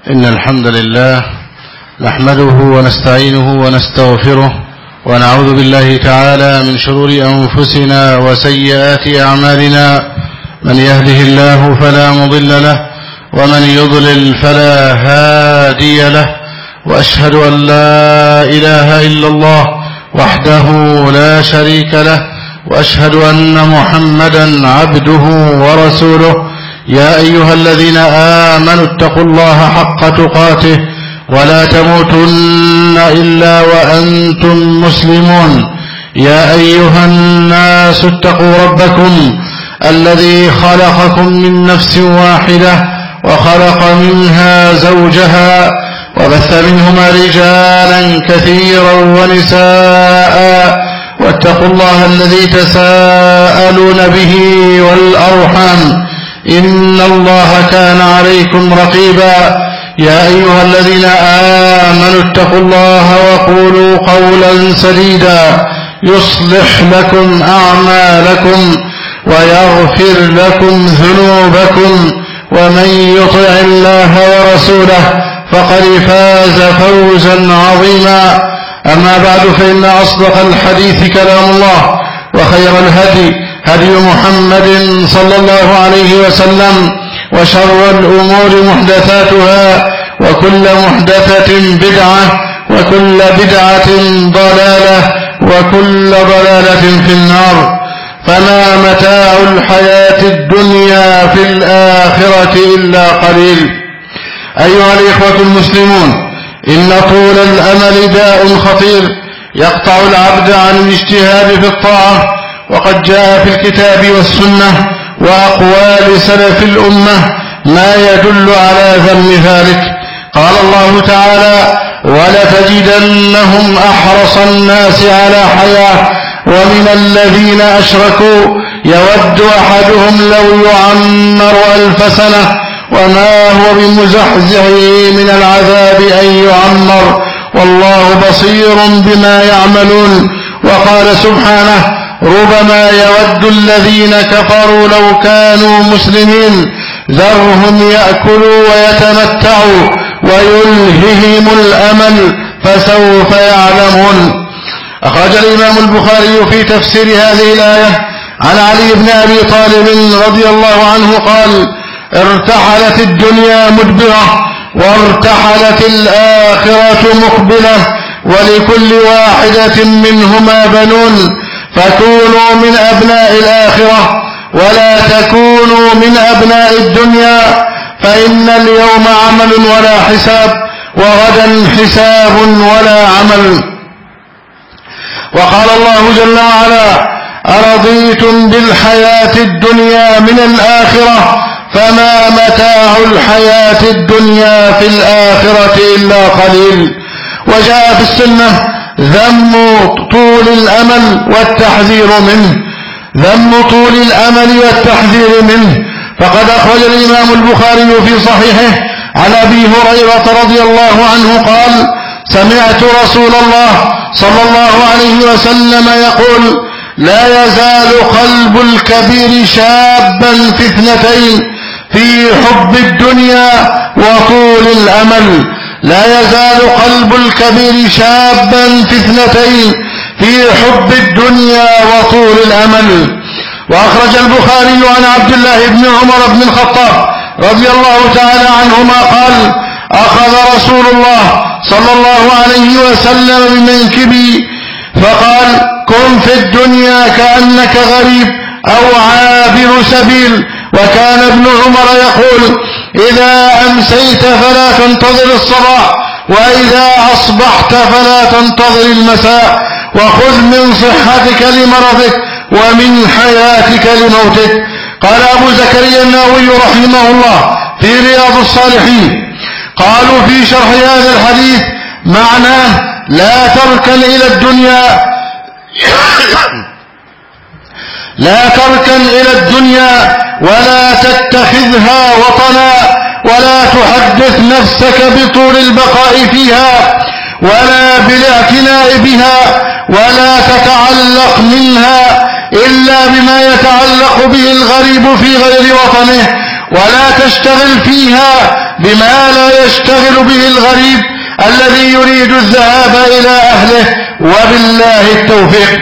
إن الحمد لله نحمده ونستعينه ونستغفره ونعوذ بالله تعالى من شرور أنفسنا وسيئات أعمالنا. من يهده الله فلا مضل له ومن يضلل فلا هادي له، وأشهد أن لا إله إلا الله وحده لا شريك له، وأشهد أن محمدا عبده ورسوله. يا أيها الذين آمنوا اتقوا الله حق تقاته ولا تموتن إلا وأنتم مسلمون. يا أيها الناس اتقوا ربكم الذي خلقكم من نفس واحدة وخلق منها زوجها وبث منهما رجالا كثيرا ونساء، واتقوا الله الذي تساءلون به والأرحام إن الله كان عليكم رقيبا. يا أيها الذين آمنوا اتقوا الله وقولوا قولا سديدا يصلح لكم أعمالكم ويغفر لكم ذنوبكم، ومن يطع الله ورسوله فقد فاز فوزا عظيما. أما بعد، فإن أصدق الحديث كلام الله، وخير الهدي هدي محمد صلى الله عليه وسلم، وشر الأمور محدثاتها، وكل محدثة بدعة، وكل بدعة ضلالة، وكل ضلالة في النار. فما متاع الحياة الدنيا في الآخرة إلا قليل. أيها الإخوة المسلمون، إن طول الأمل داء خطير يقطع العبد عن الاجتهاد في الطاعة، وقد جاء في الكتاب والسنة وأقوال سلف الأمة ما يدل على ذم ذلك. قال الله تعالى: ولتجدنهم أحرص الناس على حياة ومن الذين أشركوا يود أحدهم لو يعمر 1000 سنة وما هو بمزحزحه من العذاب أن يعمر والله بصير بما يعملون. وقال سبحانه: ربما يود الذين كفروا لو كانوا مسلمين ذرهم يأكلوا ويتمتعوا ويلههم الأمل فسوف يعلمون. أخرج الإمام البخاري في تفسير هذه الآية عن علي بن أبي طالب رضي الله عنه قال: ارتحلت الدنيا مدبرة وارتحلت الآخرة مقبلة، ولكل واحدة منهما بنون، فكونوا من أبناء الآخرة ولا تكونوا من أبناء الدنيا، فإن اليوم عمل ولا حساب، وغدا حساب ولا عمل. وقال الله جل وعلا: أرضيتم بالحياة الدنيا من الآخرة فما متاع الحياة الدنيا في الآخرة إلا قليل. وجاء في السنة ذم طول الأمل والتحذير منه، ذم طول الأمل والتحذير منه. فقد أخرج الإمام البخاري في صحيحه عن أبي هريرة رضي الله عنه قال: سمعت رسول الله صلى الله عليه وسلم يقول: لا يزال قلب الكبير شابا في 2، في حب الدنيا وطول الأمل. لا يزال قلب الكبير شابا في 2، في حب الدنيا وطول الأمل. وأخرج البخاري عن عبد الله بن عمر بن الخطاب رضي الله تعالى عنهما قال: أخذ رسول الله صلى الله عليه وسلم بمنكبي فقال: كن في الدنيا كأنك غريب أو عابر سبيل. وكان ابن عمر يقول: إذا أمسيت فلا تنتظر الصباح، وإذا أصبحت فلا تنتظر المساء، وخذ من صحتك لمرضك ومن حياتك لموتك. قال أبو زكريا النووي رحمه الله في رياض الصالحين: قالوا في شرح هذا الحديث معناه: لا تركن إلى الدنيا لا تركن إلى الدنيا ولا تتخذها وطنا، ولا تحدث نفسك بطول البقاء فيها ولا بالاعتناء بها، ولا تتعلق منها إلا بما يتعلق به الغريب في غير وطنه، ولا تشتغل فيها بما لا يشتغل به الغريب الذي يريد الذهاب إلى أهله، وبالله التوفيق.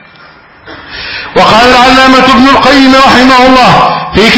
وقال العلامة ابن القيم رحمه الله في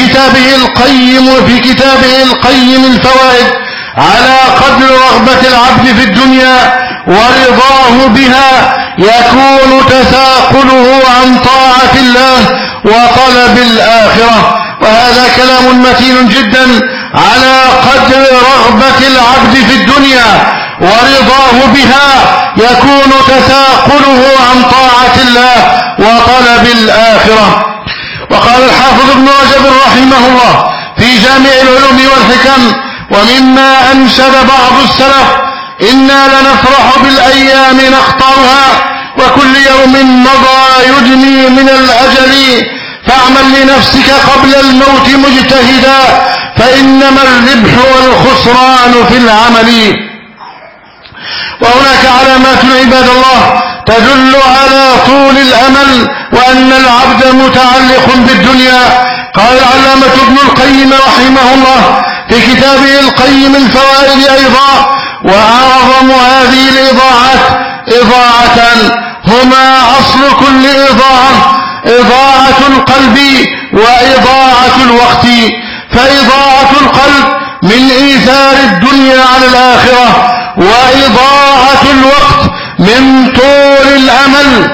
كتابه القيم الفوائد: على قدر رغبة العبد في الدنيا ورضاه بها يكون تثاقله عن طاعة الله وطلب الآخرة. وهذا كلام متين جدا. على قدر رغبة العبد في الدنيا ورضاه بها يكون تثاقله عن طاعة الله وطلب الآخرة. وقال الحافظ ابن رجب رحمه الله في جامع العلوم والحكم: ومما أنشد بعض السلف: إنا لنفرح بالأيام نقطعها، وكل يوم مضى يدني من الأجل، فاعمل لنفسك قبل الموت مجتهدا، فإنما الربح والخسران في العمل. وهناك علامات عباد الله تدل على طول الأمل وأن العبد متعلق بالدنيا. قال العلامة ابن القيم رحمه الله في كتابه القيم الفوائد أيضا: وأعظم هذه الإضاعات إضاعتان هما أصل كل إضاعة: إضاعة القلب وإضاعة الوقت. فإضاعة القلب من إيثار الدنيا على الآخرة، وإضاعة الوقت من طول الأمل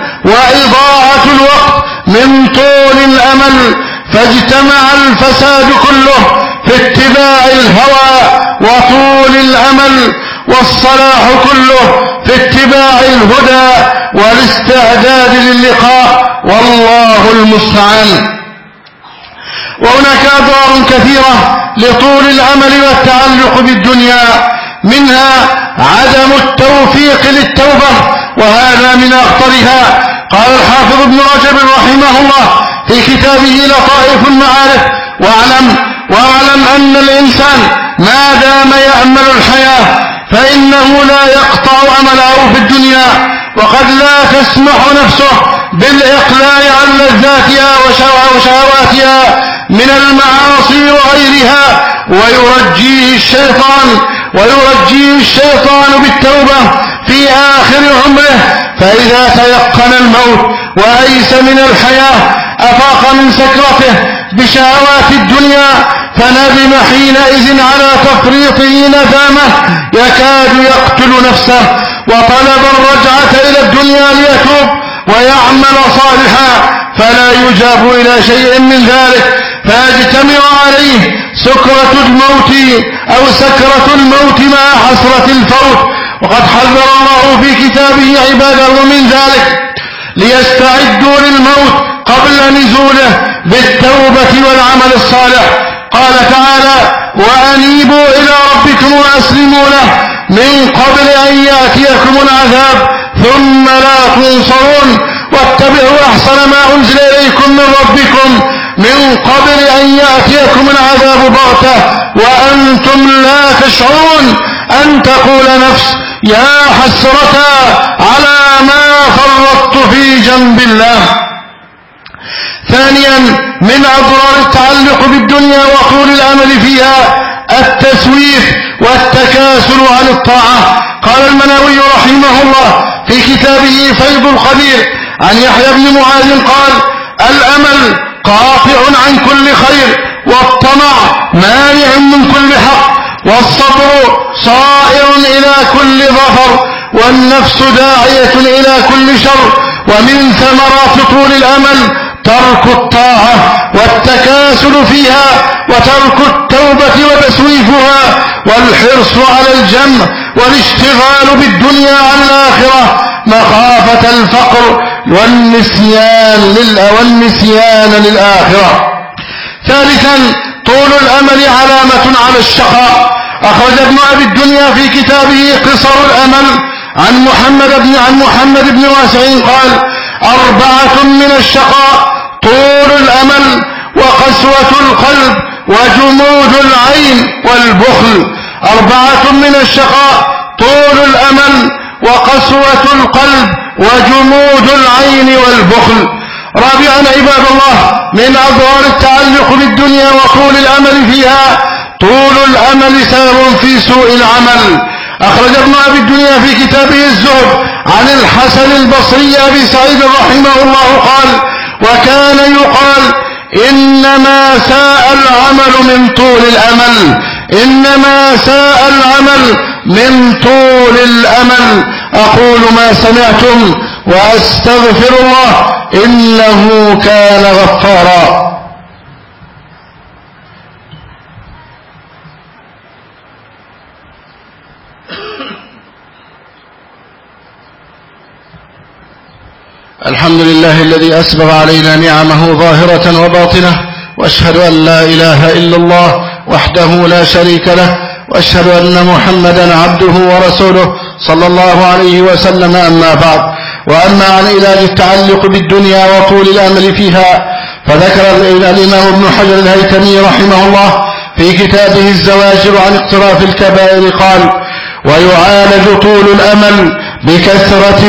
فاجتمع الفساد كله في اتباع الهوى وطول الأمل، والصلاح كله في اتباع الهدى والاستعداد للقاء، والله المستعان. وهناك أضرار كثيرة لطول الأمل والتعلق بالدنيا، منها عدم التوفيق للتوبة، وهذا من أخطرها. قال الحافظ ابن رجب رحمه الله في كتابه لطائف المعارف: واعلم أن الإنسان ما دام يأمل الحياة فإنه لا يقطع أمله في الدنيا، وقد لا تسمح نفسه بالإقلاع عن لذاتها وشهواتها من المعاصي وغيرها، ويرجيه الشيطان بالتوبة في آخر عمره، فإذا تيقن الموت وأيس من الحياة أفاق من سكرته بشهوات الدنيا، فندم حينئذ على تفريطه ندامة يكاد يقتل نفسه، وطلب الرجعة إلى الدنيا ليتوب ويعمل صالحا، فلا يجاب إلى شيء من ذلك، فيجتمع عليه سكرة الموت مع حسرة الفوت. وقد حذر الله في كتابه عباده من ذلك ليستعدوا للموت قبل نزوله بالتوبة والعمل الصالح. قال تعالى: وأنيبوا إلى ربكم وأسلموا له من قبل أن يأتيكم العذاب ثم لا تنصرون، واتبعوا أحسن ما أنزل إليكم من ربكم من قبل أن يأتيكم العذاب بغتة وأنتم لا تشعرون، أن تقول نفس: يا حسرة على ما فرطت في جنب الله. ثانيا من أضرار التعلق بالدنيا وطول الأمل فيها التسويف والتكاسل عن الطاعة. قال المناوي رحمه الله في كتابه فيض القدير عن يحيى بن معاذ قال: الأمل قاطع عن كل خير، والطمع مانع من كل حق، والصبر صائر إلى كل ظفر، والنفس داعية إلى كل شر. ومن ثمرات طول الأمل ترك الطاعة والتكاسل فيها، وترك التوبة وتسويفها، والحرص على الجمع والاشتغال بالدنيا عن الآخرة مخافة الفقر والنسيان للآخرة. ثالثا طول الأمل علامة على الشقاء. أخرج ابن أبي الدنيا في كتابه قصر الأمل عن محمد بن واسع قال: 4 من الشقاء: طول الأمل، وقسوة القلب، وجمود العين، والبخل. 4 من الشقاء: طول الأمل، وقسوة القلب، وجمود العين، والبخل. رابعا عباد الله من أضرار التعلق بالدنيا وطول الأمل فيها طول الأمل سبب في سوء العمل. أخرج ابن أبي الدنيا في كتابه الزهد عن الحسن البصري أبي سعيد رحمه الله قال: وكان يقال إنما ساء العمل من طول الأمل، إنما ساء العمل من طول الأمل. أقول ما سمعتم وأستغفر الله إنه كان غفارا. الحمد لله الذي أسبغ علينا نعمه ظاهرة وباطنة، وأشهد أن لا إله إلا الله وحده لا شريك له، وأشهد أن محمدا عبده ورسوله صلى الله عليه وسلم. أما بعد، وأما عن علاج التعلق بالدنيا وطول الأمل فيها، فذكر الإمام ابن حجر الهيثمي رحمه الله في كتابه الزواجر عن اقتراف الكبائر قال: ويعالج طول الأمل بكثرة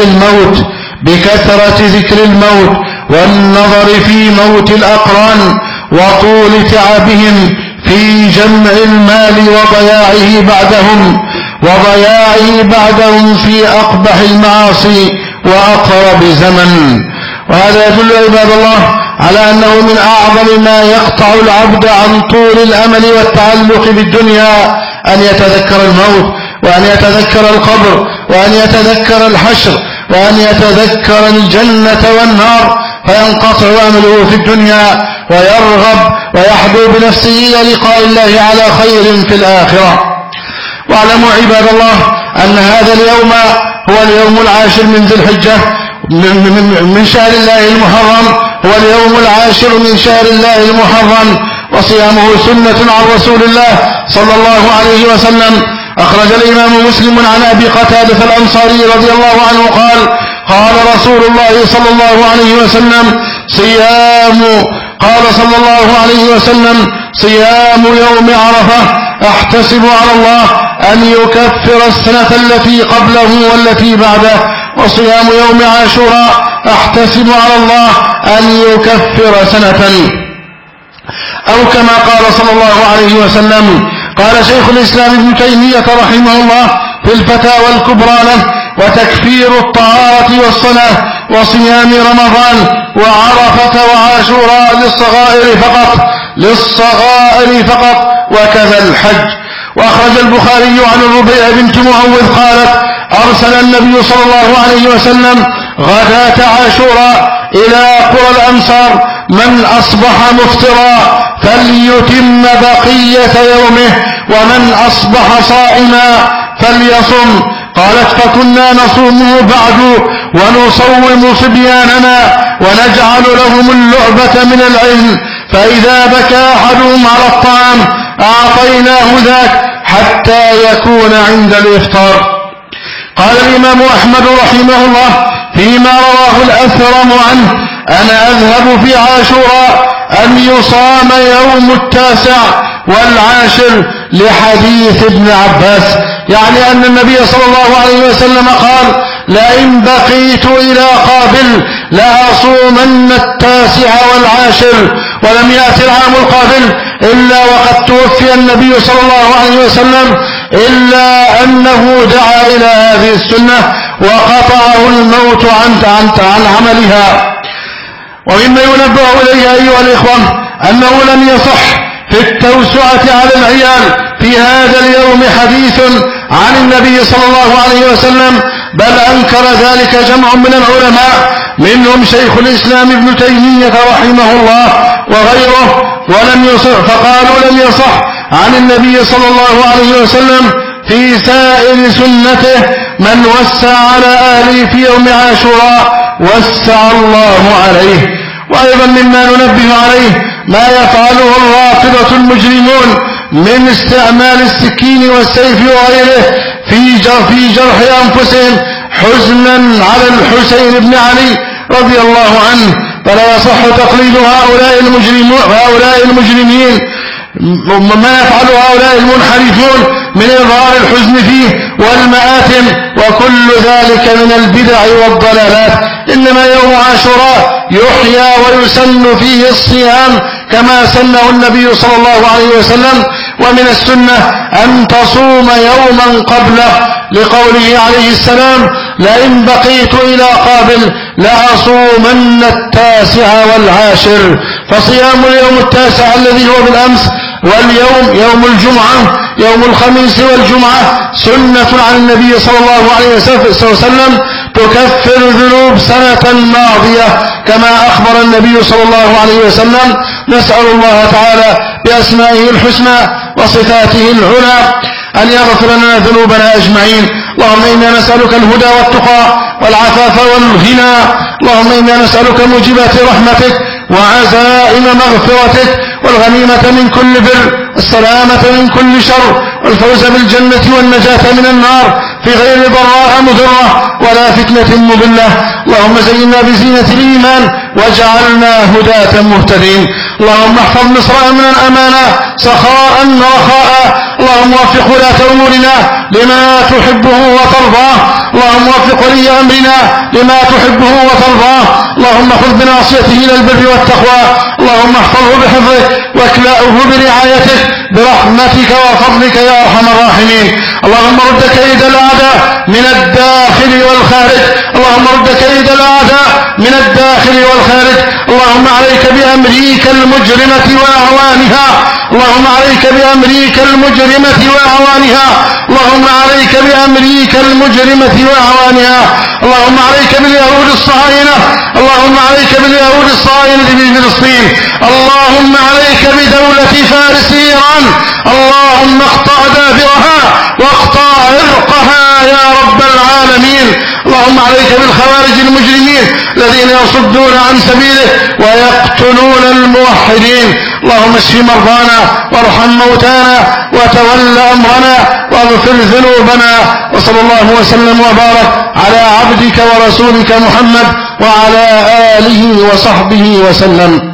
ذكر الموت والنظر في موت الأقران وطول تعبهم في جمع المال وضياعه بعدهم في أقبح المعاصي وأقرب زمن. وهذا يدل عباد الله على أنه من أعظم ما يقطع العبد عن طول الأمل والتعلق بالدنيا أن يتذكر الموت، وأن يتذكر القبر، وأن يتذكر الحشر، وأن يتذكر الجنة والنار، فينقطع أمله في الدنيا ويرغب ويحدو بنفسه إلى لقاء الله على خير في الآخرة. واعلموا عباد الله أن هذا اليوم هو اليوم العاشر من ذي الحجة من شهر الله المحرم، هو اليوم العاشر من شهر الله المحرم، وصيامه سنة عن رسول الله صلى الله عليه وسلم. أخرج الإمام مسلم عن أبي قتادة الأنصاري رضي الله عنه قال: قال رسول الله صلى الله عليه وسلم: صيام يوم عرفة أحتسب على الله أن يكفر السنة التي قبله والتي بعده، وصيام يوم عاشوراء أحتسب على الله أن يكفر سنة، أو كما قال صلى الله عليه وسلم. قال شيخ الإسلام ابن تيمية رحمه الله في الفتاوى الكبرى له: وتكفير الطهارة والصلاة وصيام رمضان وعرفة وعاشوراء للصغائر فقط وكذا الحج. وأخرج البخاري عن الربيع بنت معوذ قالت: أرسل النبي صلى الله عليه وسلم غداة عاشوراء إلى قرى الأمصار: من أصبح مفطرا فليتم بقية يومه، ومن أصبح صائما فليصم. قالت: فكنا نصومه بعد ونصوم صبياننا ونجعل لهم اللعبة من العلم، فإذا بكى أحدهم على الطعام أعطيناه ذاك حتى يكون عند الإفطار. قال الإمام أحمد رحمه الله فيما رواه الأثرم عنه: أنا أذهب في عاشوراء أن يصام يوم 9 والعاشر، لحديث ابن عباس، يعني أن النبي صلى الله عليه وسلم قال: لئن بقيت إلى قابل لأصومن 9 والعاشر. ولم يأتي العام القابل إلا وقد توفي النبي صلى الله عليه وسلم، إلا أنه دعا إلى هذه السنة وقطعه الموت عن عملها. ومما ينبه إليه أيها الإخوة أنه لم يصح في التوسعة على العيال في هذا اليوم حديث عن النبي صلى الله عليه وسلم، بل أنكر ذلك جمع من العلماء، منهم شيخ الإسلام ابن تيمية رحمه الله وغيره، فقالوا لم يصح عن النبي صلى الله عليه وسلم في سائر سنته: من وسع على أهله في يوم عاشوراء وسع الله عليه. وأيضا مما ننبه عليه ما يفعله الرافضة المجرمون من استعمال السكين والسيف وغيره في جرح أنفسهم حزنا على الحسين بن علي رضي الله عنه. فلا يصح تقليد هؤلاء المجرمين ما يفعل هؤلاء المنحرفون من إظهار الحزن فيه والمآتم وكل ذلك من البدع والضلالات. إنما يوم عاشوراء يحيى ويسن فيه الصيام كما سنه النبي صلى الله عليه وسلم، ومن السنة أن تصوم يوما قبله لقوله عليه السلام: لئن بقيت إلى قابل لأصومن 9 والعاشر. فصيام اليوم 9 الذي هو بالأمس، واليوم يوم الجمعة يوم الخميس والجمعة سنة عن النبي صلى الله عليه وسلم تكفر ذنوب سنة ماضية كما أخبر النبي صلى الله عليه وسلم. نسأل الله تعالى بأسمائه الحسنى وصفاته العلى أن يغفر لنا ذنوبنا أجمعين. اللهم إنا نسألك الهدى والتقى والعفاف والغنى. اللهم إنا نسألك موجبات رحمتك وعزائم مغفرتك والغنيمة من كل بر والسلامة من كل شر والفوز بالجنة والنجاة من النار في غير ضراء مضرة ولا فتنة مضلة. اللهم زينا بزينة الإيمان واجعلنا هداة مهتدين. اللهم احفظ مصر أمنا أمانا سخاء رخاء. اللهم وفق ولاة أمورنا لما تحبه وترضاه. اللهم وفق ولي أمرنا لما تحبه وترضاه. اللهم خذ بناصيته إلى البر والتقوى. اللهم احفظه بحفظك واكلأه برعايتك برحمتك وفضلك يا أرحم الراحمين. اللهم رد كيد الأعداء من الداخل والخارج. اللهم رد كيد الأعداء من الداخل والخارج. اللهم عليك بأمريكا المجرمة وأعوانها. اللهم عليك بأمريكا المجرمة وأعوانها. اللهم عليك بأمريكا المجرمة وأعوانها. اللهم عليك باليهود الصهاينة. اللهم عليك باليهود الصهاينة في فلسطين. اللهم عليك بدولة فارس إيران. اللهم اقطع دابرها واقطع عرقها يا رب العالمين. اللهم عليك بالخوارج المجرمين الذين يصدون عن سبيله ويقتلون الموحدين. اللهم اشف مرضانا وارحم موتانا وتول أمرنا واغفر ذنوبنا. وصلى الله وسلم وبارك على عبدك ورسولك محمد وعلى آله وصحبه وسلم.